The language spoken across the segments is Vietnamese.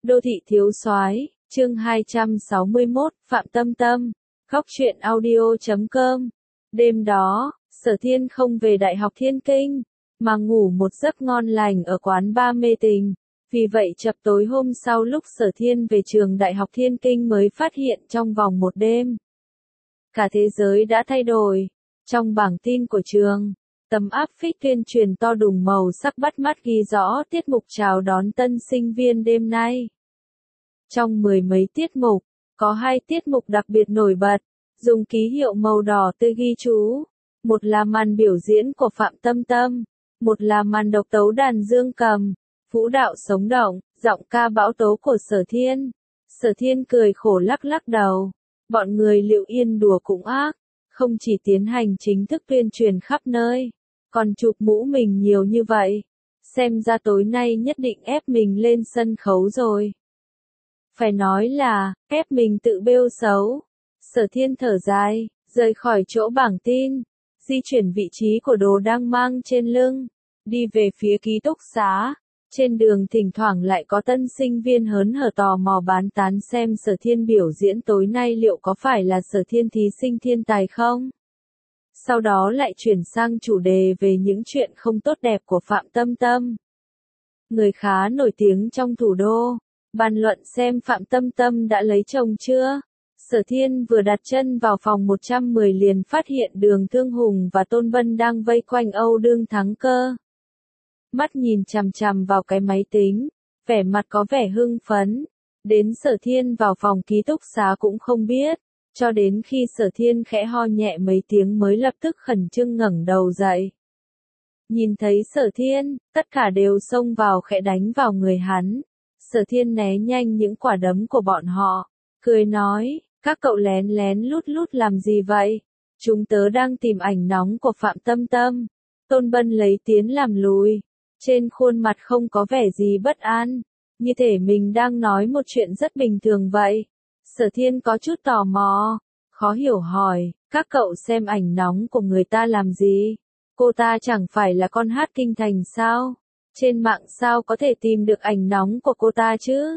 Đô thị thiếu soái, chương 261, Phạm Tâm Tâm, Góc truyện audio.com. Đêm đó, Sở Thiên không về Đại học Thiên Kinh, mà ngủ một giấc ngon lành ở quán bar mê tình. Vì vậy chập tối hôm sau lúc Sở Thiên về trường Đại học Thiên Kinh mới phát hiện trong vòng một đêm, cả thế giới đã thay đổi. Trong bảng tin của trường, tấm áp phích tuyên truyền to đùng màu sắc bắt mắt ghi rõ tiết mục chào đón tân sinh viên đêm nay. Trong mười mấy tiết mục, có hai tiết mục đặc biệt nổi bật, dùng ký hiệu màu đỏ tươi ghi chú. Một là màn biểu diễn của Phạm Tâm Tâm, một là màn độc tấu đàn dương cầm, vũ đạo sống động, giọng ca bão tố của Sở Thiên. Sở Thiên cười khổ lắc lắc đầu. Bọn người Liệu Yên đùa cũng ác, không chỉ tiến hành chính thức tuyên truyền khắp nơi, còn chụp mũ mình nhiều như vậy. Xem ra tối nay nhất định ép mình lên sân khấu rồi. Phải nói là, ép mình tự bêu xấu. Sở Thiên thở dài, rời khỏi chỗ bảng tin, di chuyển vị trí của đồ đang mang trên lưng, đi về phía ký túc xá. Trên đường thỉnh thoảng lại có tân sinh viên hớn hở tò mò bán tán xem Sở Thiên biểu diễn tối nay liệu có phải là Sở Thiên thí sinh thiên tài không. Sau đó lại chuyển sang chủ đề về những chuyện không tốt đẹp của Phạm Tâm Tâm, người khá nổi tiếng trong thủ đô, bàn luận xem Phạm Tâm Tâm đã lấy chồng chưa. Sở Thiên vừa đặt chân vào phòng 110 liền phát hiện Đường Thương Hùng và Tôn Bân đang vây quanh Âu Đương Thắng Cơ. Mắt nhìn chằm chằm vào cái máy tính, vẻ mặt có vẻ hưng phấn. Đến Sở Thiên vào phòng ký túc xá cũng không biết, cho đến khi Sở Thiên khẽ ho nhẹ mấy tiếng mới lập tức khẩn trương ngẩng đầu dậy. Nhìn thấy Sở Thiên, tất cả đều xông vào khẽ đánh vào người hắn. Sở Thiên né nhanh những quả đấm của bọn họ, cười nói, các cậu lén lén lút lút làm gì vậy? Chúng tớ đang tìm ảnh nóng của Phạm Tâm Tâm. Tôn Bân lấy tiếng làm lùi, trên khuôn mặt không có vẻ gì bất an, như thể mình đang nói một chuyện rất bình thường vậy. Sở Thiên có chút tò mò, khó hiểu hỏi, các cậu xem ảnh nóng của người ta làm gì? Cô ta chẳng phải là con hát kinh thành sao? Trên mạng sao có thể tìm được ảnh nóng của cô ta chứ?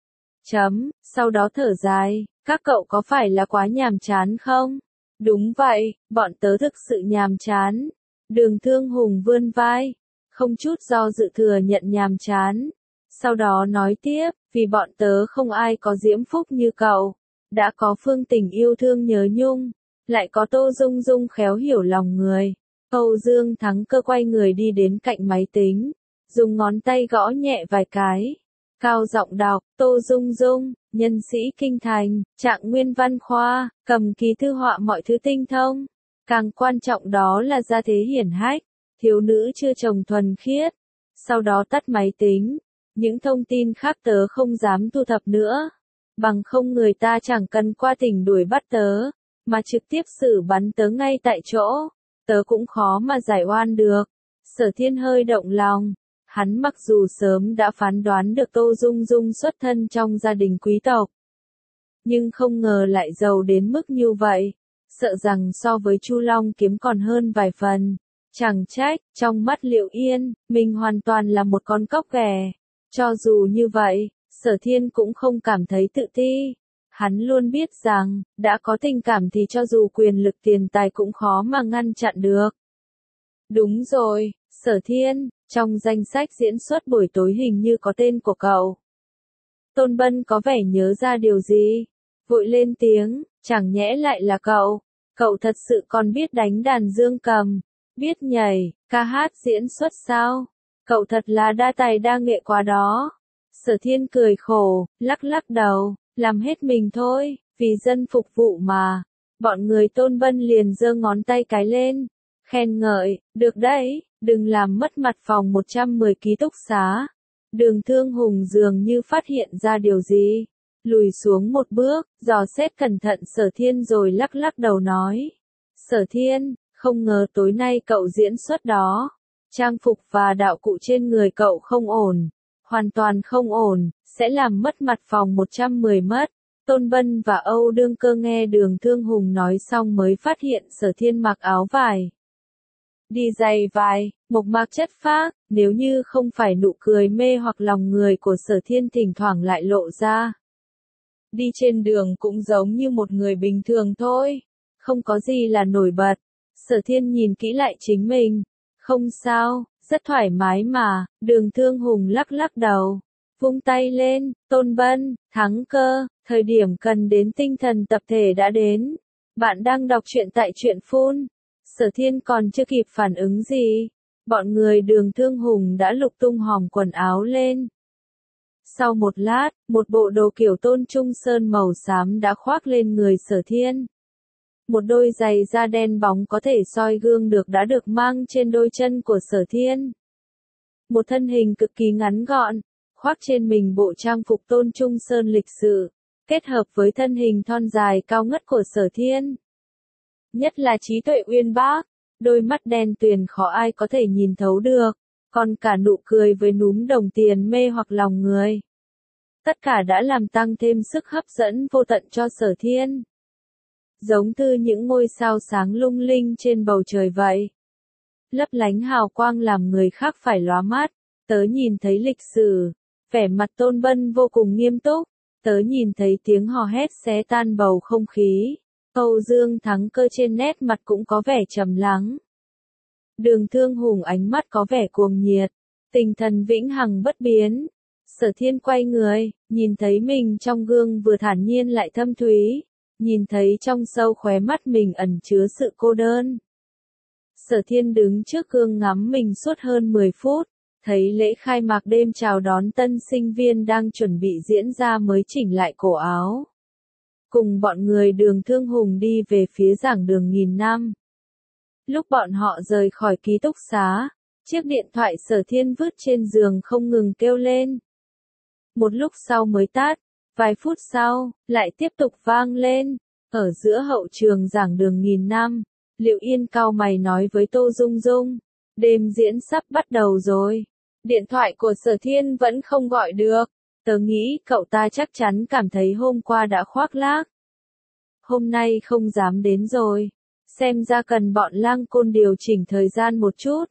Sau đó thở dài, các cậu có phải là quá nhàm chán không? Đúng vậy, bọn tớ thực sự nhàm chán. Đường Thương Hùng vươn vai, không chút do dự thừa nhận nhàm chán. Sau đó nói tiếp, vì bọn tớ không ai có diễm phúc như cậu. Đã có Phương Tình yêu thương nhớ nhung, lại có Tô Dung Dung khéo hiểu lòng người. Âu Dương Thắng Cơ quay người đi đến cạnh máy tính, dùng ngón tay gõ nhẹ vài cái. Cao giọng đọc, Tô Dung Dung, nhân sĩ kinh thành, trạng nguyên văn khoa, cầm ký thư họa mọi thứ tinh thông. Càng quan trọng đó là gia thế hiển hách, thiếu nữ chưa chồng thuần khiết. Sau đó tắt máy tính, những thông tin khác tớ không dám thu thập nữa. Bằng không người ta chẳng cần qua tỉnh đuổi bắt tớ, mà trực tiếp xử bắn tớ ngay tại chỗ. Tớ cũng khó mà giải oan được. Sở Thiên hơi động lòng. Hắn mặc dù sớm đã phán đoán được Tô Dung Dung xuất thân trong gia đình quý tộc, nhưng không ngờ lại giàu đến mức như vậy. Sợ rằng so với Chu Long Kiếm còn hơn vài phần. Chẳng trách, trong mắt Liệu Yên, mình hoàn toàn là một con cóc ghẻ. Cho dù như vậy, Sở Thiên cũng không cảm thấy tự ti. Hắn luôn biết rằng, đã có tình cảm thì cho dù quyền lực tiền tài cũng khó mà ngăn chặn được. Đúng rồi, Sở Thiên, trong danh sách diễn xuất buổi tối hình như có tên của cậu. Tôn Bân có vẻ nhớ ra điều gì, vội lên tiếng, chẳng nhẽ lại là cậu. Cậu thật sự còn biết đánh đàn dương cầm, biết nhảy, ca hát diễn xuất sao? Cậu thật là đa tài đa nghệ quá đó. Sở Thiên cười khổ, lắc lắc đầu, làm hết mình thôi, vì dân phục vụ mà. Bọn người Tôn Bân liền giơ ngón tay cái lên, khen ngợi, được đấy, đừng làm mất mặt phòng 110 ký túc xá. Đường Thương Hùng dường như phát hiện ra điều gì, lùi xuống một bước, dò xét cẩn thận Sở Thiên rồi lắc lắc đầu nói. Sở Thiên, không ngờ tối nay cậu diễn xuất đó. Trang phục và đạo cụ trên người cậu không ổn, hoàn toàn không ổn, sẽ làm mất mặt phòng 110 mất. Tôn Bân và Âu Đương Cơ nghe Đường Thương Hùng nói xong mới phát hiện Sở Thiên mặc áo vải đi giày vải, mộc mạc chất phác, nếu như không phải nụ cười mê hoặc lòng người của Sở Thiên thỉnh thoảng lại lộ ra. Đi trên đường cũng giống như một người bình thường thôi, không có gì là nổi bật. Sở Thiên nhìn kỹ lại chính mình, không sao, rất thoải mái mà. Đường Thương Hùng lắc lắc đầu, vung tay lên, Tôn Bân, Thắng Cơ, thời điểm cần đến tinh thần tập thể đã đến. Bạn đang đọc truyện tại truyện phun. Sở Thiên còn chưa kịp phản ứng gì, bọn người Đường Thương Hùng đã lục tung hòm quần áo lên. Sau một lát, một bộ đồ kiểu Tôn Trung Sơn màu xám đã khoác lên người Sở Thiên. Một đôi giày da đen bóng có thể soi gương được đã được mang trên đôi chân của Sở Thiên. Một thân hình cực kỳ ngắn gọn, khoác trên mình bộ trang phục Tôn Trung Sơn lịch sự, kết hợp với thân hình thon dài cao ngất của Sở Thiên. Nhất là trí tuệ uyên bác, đôi mắt đen tuyền khó ai có thể nhìn thấu được, còn cả nụ cười với núm đồng tiền mê hoặc lòng người. Tất cả đã làm tăng thêm sức hấp dẫn vô tận cho Sở Thiên. Giống như những ngôi sao sáng lung linh trên bầu trời vậy. Lấp lánh hào quang làm người khác phải lóa mắt. Tớ nhìn thấy lịch sử, vẻ mặt Tôn Bân vô cùng nghiêm túc. Tớ nhìn thấy tiếng hò hét xé tan bầu không khí. Âu Dương Thắng Cơ trên nét mặt cũng có vẻ trầm lắng. Đường Thương Hùng ánh mắt có vẻ cuồng nhiệt, tinh thần vĩnh hằng bất biến. Sở Thiên quay người, nhìn thấy mình trong gương vừa thản nhiên lại thâm thúy, nhìn thấy trong sâu khóe mắt mình ẩn chứa sự cô đơn. Sở Thiên đứng trước gương ngắm mình suốt hơn 10 phút, thấy lễ khai mạc đêm chào đón tân sinh viên đang chuẩn bị diễn ra mới chỉnh lại cổ áo. Cùng bọn người Đường Thương Hùng đi về phía giảng đường nghìn năm. Lúc bọn họ rời khỏi ký túc xá, chiếc điện thoại Sở Thiên vứt trên giường không ngừng kêu lên. Một lúc sau mới tắt, vài phút sau, lại tiếp tục vang lên. Ở giữa hậu trường giảng đường nghìn năm, Liệu Yên cau mày nói với Tô Dung Dung, đêm diễn sắp bắt đầu rồi. Điện thoại của Sở Thiên vẫn không gọi được. Tớ nghĩ cậu ta chắc chắn cảm thấy hôm qua đã khoác lác. Hôm nay không dám đến rồi. Xem ra cần bọn Lang Côn điều chỉnh thời gian một chút.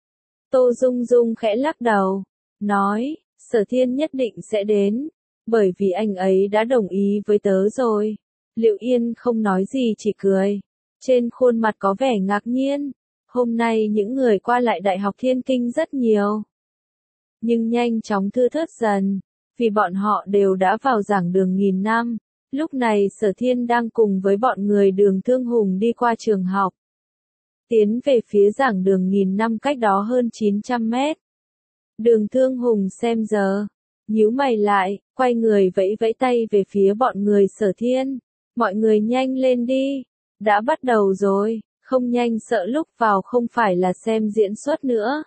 Tô Dung Dung khẽ lắc đầu, nói, Sở Thiên nhất định sẽ đến, bởi vì anh ấy đã đồng ý với tớ rồi. Liệu Yên không nói gì chỉ cười, trên khuôn mặt có vẻ ngạc nhiên. Hôm nay những người qua lại Đại học Thiên Kinh rất nhiều, nhưng nhanh chóng thưa thớt dần, vì bọn họ đều đã vào giảng đường nghìn năm. Lúc này Sở Thiên đang cùng với bọn người Đường Thương Hùng đi qua trường học, tiến về phía giảng đường nghìn năm cách đó hơn 900 mét. Đường Thương Hùng xem giờ, nhíu mày lại, quay người vẫy vẫy tay về phía bọn người Sở Thiên. Mọi người nhanh lên đi, đã bắt đầu rồi, không nhanh sợ lúc vào không phải là xem diễn xuất nữa,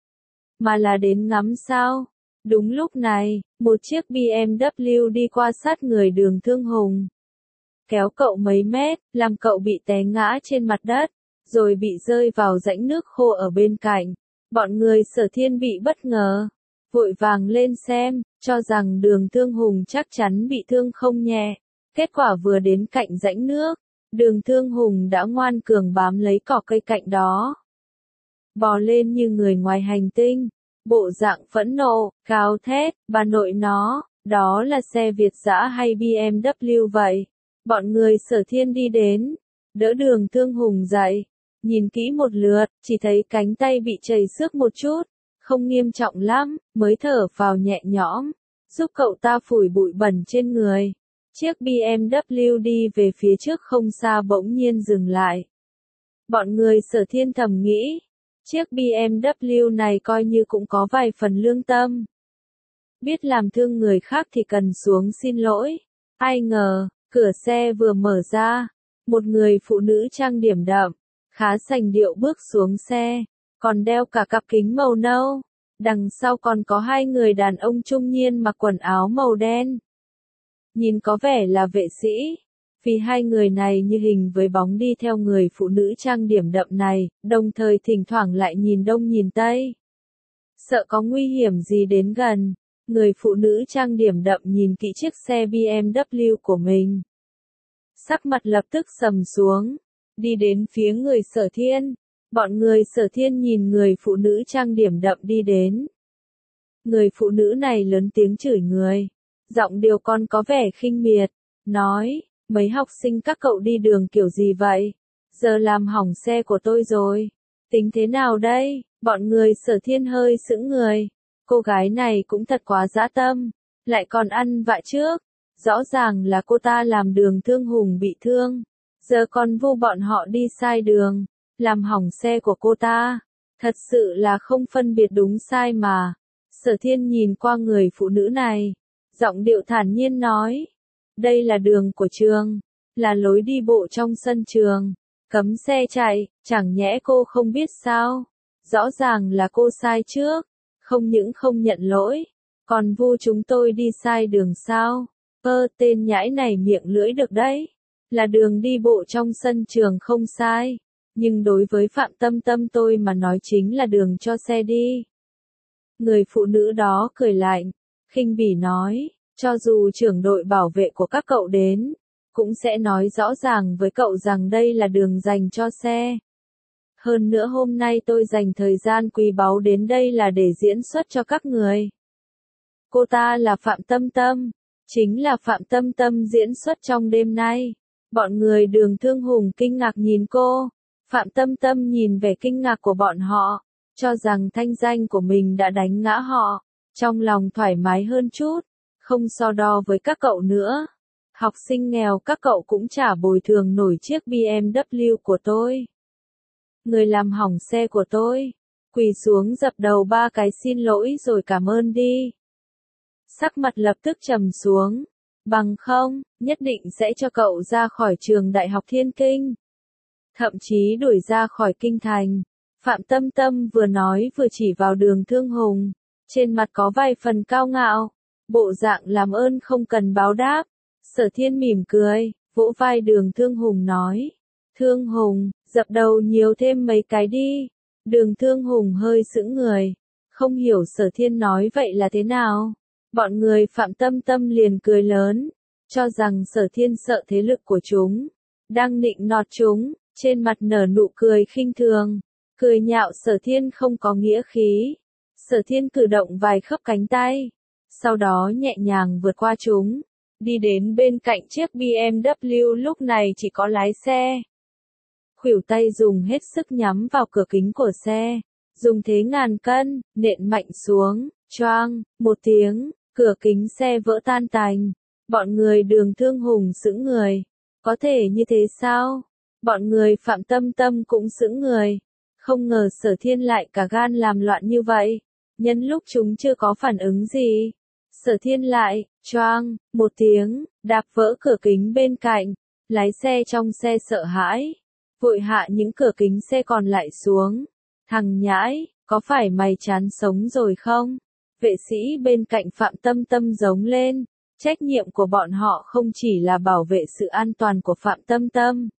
mà là đến ngắm sao. Đúng lúc này, một chiếc BMW đi qua sát người Đường Thương Hùng, kéo cậu mấy mét, làm cậu bị té ngã trên mặt đất, rồi bị rơi vào rãnh nước khô ở bên cạnh. Bọn người Sở Thiên bị bất ngờ, vội vàng lên xem, cho rằng Đường Thương Hùng chắc chắn bị thương không nhẹ. Kết quả vừa đến cạnh rãnh nước, Đường Thương Hùng đã ngoan cường bám lấy cỏ cây cạnh đó, bò lên như người ngoài hành tinh. Bộ dạng phẫn nộ, gào thét, bà nội nó, đó là xe Việt dã hay BMW vậy? Bọn người Sở Thiên đi đến, đỡ Đường Thương Hùng dậy, nhìn kỹ một lượt, chỉ thấy cánh tay bị chảy xước một chút, không nghiêm trọng lắm, mới thở vào nhẹ nhõm, giúp cậu ta phủi bụi bẩn trên người. Chiếc BMW đi về phía trước không xa bỗng nhiên dừng lại. Bọn người Sở Thiên thầm nghĩ, chiếc BMW này coi như cũng có vài phần lương tâm. Biết làm thương người khác thì cần xuống xin lỗi. Ai ngờ, cửa xe vừa mở ra, một người phụ nữ trang điểm đậm, khá sành điệu bước xuống xe, còn đeo cả cặp kính màu nâu. Đằng sau còn có hai người đàn ông trung niên mặc quần áo màu đen, nhìn có vẻ là vệ sĩ. Vì hai người này như hình với bóng đi theo người phụ nữ trang điểm đậm này, đồng thời thỉnh thoảng lại nhìn đông nhìn tây. Sợ có nguy hiểm gì đến gần, người phụ nữ trang điểm đậm nhìn kỹ chiếc xe BMW của mình. Sắc mặt lập tức sầm xuống, đi đến phía người Sở Thiên, Bọn người Sở Thiên nhìn người phụ nữ trang điểm đậm đi đến. Người phụ nữ này lớn tiếng chửi người. Giọng điệu còn có vẻ khinh miệt. Nói, mấy học sinh các cậu đi đường kiểu gì vậy? Giờ làm hỏng xe của tôi rồi. Tính thế nào đây? Bọn người Sở Thiên hơi sững người. Cô gái này cũng thật quá dã tâm. Lại còn ăn vạ trước. Rõ ràng là cô ta làm Đường Thương Hùng bị thương. Giờ còn vu bọn họ đi sai đường. Làm hỏng xe của cô ta. Thật sự là không phân biệt đúng sai mà. Sở Thiên nhìn qua người phụ nữ này. Giọng điệu thản nhiên nói. Đây là đường của trường. Là lối đi bộ trong sân trường. Cấm xe chạy, chẳng nhẽ cô không biết sao? Rõ ràng là cô sai trước. Không những không nhận lỗi. Còn vu chúng tôi đi sai đường sao? Tên nhãi này miệng lưỡi được đấy. Là đường đi bộ trong sân trường không sai. Nhưng đối với Phạm Tâm Tâm tôi mà nói chính là đường cho xe đi. Người phụ nữ đó cười lạnh, khinh bỉ nói, cho dù trưởng đội bảo vệ của các cậu đến, cũng sẽ nói rõ ràng với cậu rằng đây là đường dành cho xe. Hơn nữa hôm nay tôi dành thời gian quý báu đến đây là để diễn xuất cho các người. Cô ta là Phạm Tâm Tâm, chính là Phạm Tâm Tâm diễn xuất trong đêm nay. Bọn người Đường Thương Hùng kinh ngạc nhìn cô. Phạm Tâm Tâm nhìn vẻ kinh ngạc của bọn họ, cho rằng thanh danh của mình đã đánh ngã họ, trong lòng thoải mái hơn chút, không so đo với các cậu nữa. Học sinh nghèo các cậu cũng chả bồi thường nổi chiếc BMW của tôi. Người làm hỏng xe của tôi, quỳ xuống dập đầu 3 cái xin lỗi rồi cảm ơn đi. Sắc mặt lập tức trầm xuống, bằng không, nhất định sẽ cho cậu ra khỏi trường Đại học Thiên Kinh. Thậm chí đuổi ra khỏi kinh thành. Phạm Tâm Tâm vừa nói vừa chỉ vào Đường Thương Hùng, trên mặt có vài phần cao ngạo, bộ dạng làm ơn không cần báo đáp. Sở Thiên mỉm cười, vỗ vai Đường Thương Hùng nói, Thương Hùng, dập đầu nhiều thêm mấy cái đi. Đường Thương Hùng hơi sững người, không hiểu Sở Thiên nói vậy là thế nào. Bọn người Phạm Tâm Tâm liền cười lớn, cho rằng Sở Thiên sợ thế lực của chúng, đang nịnh nọt chúng, trên mặt nở nụ cười khinh thường, cười nhạo Sở Thiên không có nghĩa khí. Sở Thiên cử động vài khớp cánh tay, sau đó nhẹ nhàng vượt qua chúng, đi đến bên cạnh chiếc BMW lúc này chỉ có lái xe. Khuỷu tay dùng hết sức nhắm vào cửa kính của xe, dùng thế ngàn cân, nện mạnh xuống, choang, một tiếng, cửa kính xe vỡ tan tành. Bọn người Đường Thương Hùng sững người, có thể như thế sao? Bọn người Phạm Tâm Tâm cũng sững người, không ngờ Sở Thiên lại cả gan làm loạn như vậy. Nhân lúc chúng chưa có phản ứng gì, Sở Thiên lại, choang, một tiếng, đạp vỡ cửa kính bên cạnh, lái xe trong xe sợ hãi, vội hạ những cửa kính xe còn lại xuống. Thằng nhãi, có phải mày chán sống rồi không? Vệ sĩ bên cạnh Phạm Tâm Tâm giống lên, trách nhiệm của bọn họ không chỉ là bảo vệ sự an toàn của Phạm Tâm Tâm,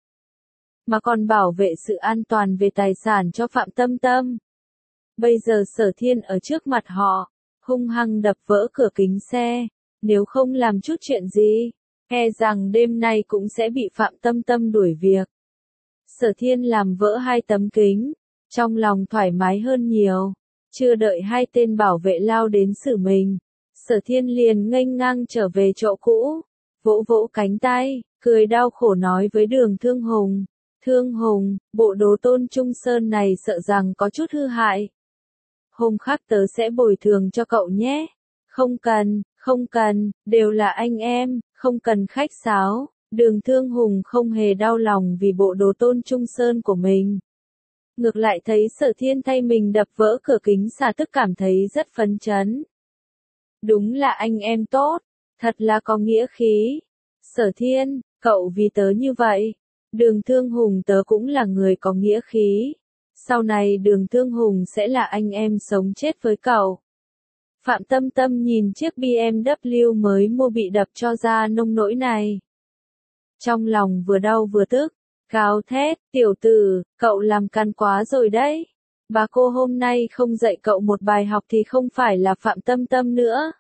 mà còn bảo vệ sự an toàn về tài sản cho Phạm Tâm Tâm. Bây giờ Sở Thiên ở trước mặt họ, hung hăng đập vỡ cửa kính xe, nếu không làm chút chuyện gì, e rằng đêm nay cũng sẽ bị Phạm Tâm Tâm đuổi việc. Sở Thiên làm vỡ 2 tấm kính, trong lòng thoải mái hơn nhiều, chưa đợi 2 tên bảo vệ lao đến xử mình, Sở Thiên liền nghênh ngang trở về chỗ cũ, vỗ vỗ cánh tay, cười đau khổ nói với Đường Thương Hùng, Thương Hùng, bộ đồ Tôn Trung Sơn này sợ rằng có chút hư hại. Hôm khác tớ sẽ bồi thường cho cậu nhé. Không cần, đều là anh em, không cần khách sáo. Đường Thương Hùng không hề đau lòng vì bộ đồ Tôn Trung Sơn của mình. Ngược lại thấy Sở Thiên thay mình đập vỡ cửa kính xả tức cảm thấy rất phấn chấn. Đúng là anh em tốt, thật là có nghĩa khí. Sở Thiên, cậu vì tớ như vậy. Đường Thương Hùng tớ cũng là người có nghĩa khí. Sau này Đường Thương Hùng sẽ là anh em sống chết với cậu. Phạm Tâm Tâm nhìn chiếc BMW mới mua bị đập cho ra nông nỗi này. Trong lòng vừa đau vừa tức, gào thét, tiểu tử, cậu làm càn quá rồi đấy. Bà cô hôm nay không dạy cậu một bài học thì không phải là Phạm Tâm Tâm nữa.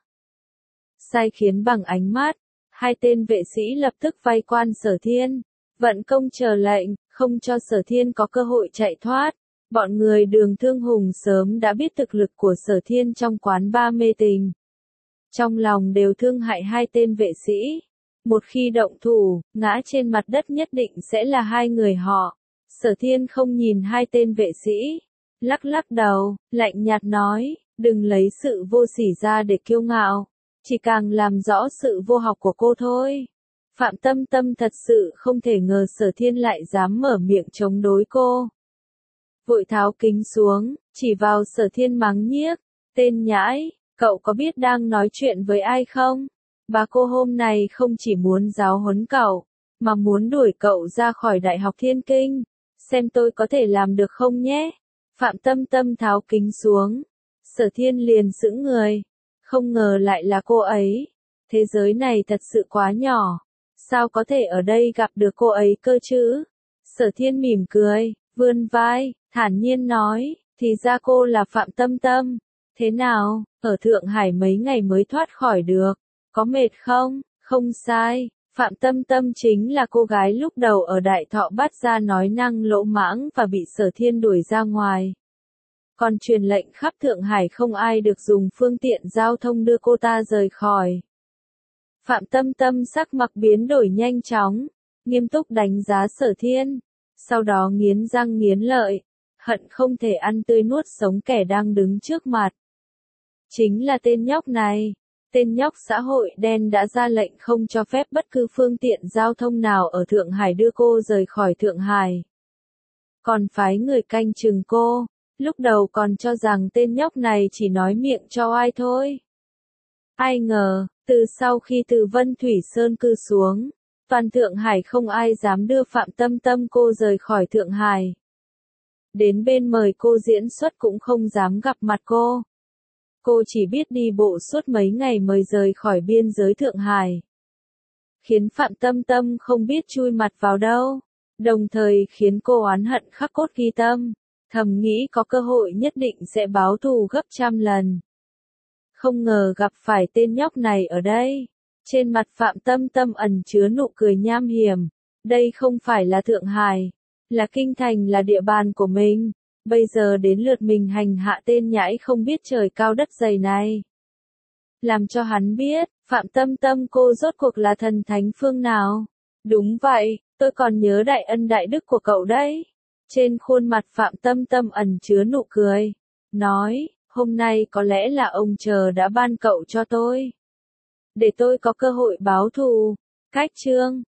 Sai khiến bằng ánh mắt, 2 tên vệ sĩ lập tức vây quan Sở Thiên, vận công chờ lệnh, không cho Sở Thiên có cơ hội chạy thoát. Bọn người Đường Thương Hùng sớm đã biết thực lực của Sở Thiên trong quán ba mê tình. Trong lòng đều thương hại hai tên vệ sĩ. Một khi động thủ, ngã trên mặt đất nhất định sẽ là hai người họ. Sở Thiên không nhìn hai tên vệ sĩ. Lắc lắc đầu, lạnh nhạt nói, đừng lấy sự vô sỉ ra để kiêu ngạo. Chỉ càng làm rõ sự vô học của cô thôi. Phạm Tâm Tâm thật sự không thể ngờ Sở Thiên lại dám mở miệng chống đối cô. Vội tháo kính xuống, chỉ vào Sở Thiên mắng nhiếc. Tên nhãi, cậu có biết đang nói chuyện với ai không? Bà cô hôm nay không chỉ muốn giáo huấn cậu, mà muốn đuổi cậu ra khỏi Đại học Thiên Kinh. Xem tôi có thể làm được không nhé? Phạm Tâm Tâm tháo kính xuống. Sở Thiên liền sững người. Không ngờ lại là cô ấy. Thế giới này thật sự quá nhỏ. Sao có thể ở đây gặp được cô ấy cơ chứ? Sở Thiên mỉm cười, vươn vai, thản nhiên nói, thì ra cô là Phạm Tâm Tâm. Thế nào, ở Thượng Hải mấy ngày mới thoát khỏi được, có mệt không? Không sai, Phạm Tâm Tâm chính là cô gái lúc đầu ở Đại Thọ bắt ra nói năng lỗ mãng và bị Sở Thiên đuổi ra ngoài. Còn truyền lệnh khắp Thượng Hải không ai được dùng phương tiện giao thông đưa cô ta rời khỏi. Phạm Tâm Tâm sắc mặt biến đổi nhanh chóng, nghiêm túc đánh giá Sở Thiên, sau đó nghiến răng nghiến lợi, hận không thể ăn tươi nuốt sống kẻ đang đứng trước mặt. Chính là tên nhóc này, tên nhóc xã hội đen đã ra lệnh không cho phép bất cứ phương tiện giao thông nào ở Thượng Hải đưa cô rời khỏi Thượng Hải. Còn phái người canh chừng cô, lúc đầu còn cho rằng tên nhóc này chỉ nói miệng cho ai thôi. Ai ngờ, từ sau khi từ Vân Thủy Sơn cư xuống, toàn Thượng Hải không ai dám đưa Phạm Tâm Tâm cô rời khỏi Thượng Hải. Đến bên mời cô diễn xuất cũng không dám gặp mặt cô. Cô chỉ biết đi bộ suốt mấy ngày mới rời khỏi biên giới Thượng Hải. Khiến Phạm Tâm Tâm không biết chui mặt vào đâu, đồng thời khiến cô oán hận khắc cốt ghi tâm, thầm nghĩ có cơ hội nhất định sẽ báo thù gấp trăm lần. Không ngờ gặp phải tên nhóc này ở đây. Trên mặt Phạm Tâm Tâm ẩn chứa nụ cười nham hiểm. Đây không phải là Thượng Hải, là kinh thành, là địa bàn của mình. Bây giờ đến lượt mình hành hạ tên nhãi không biết trời cao đất dày này. Làm cho hắn biết, Phạm Tâm Tâm cô rốt cuộc là thần thánh phương nào. Đúng vậy, tôi còn nhớ đại ân đại đức của cậu đấy. Trên khuôn mặt Phạm Tâm Tâm ẩn chứa nụ cười. Nói, hôm nay có lẽ là ông trời đã ban cậu cho tôi. Để tôi có cơ hội báo thù. Cách chương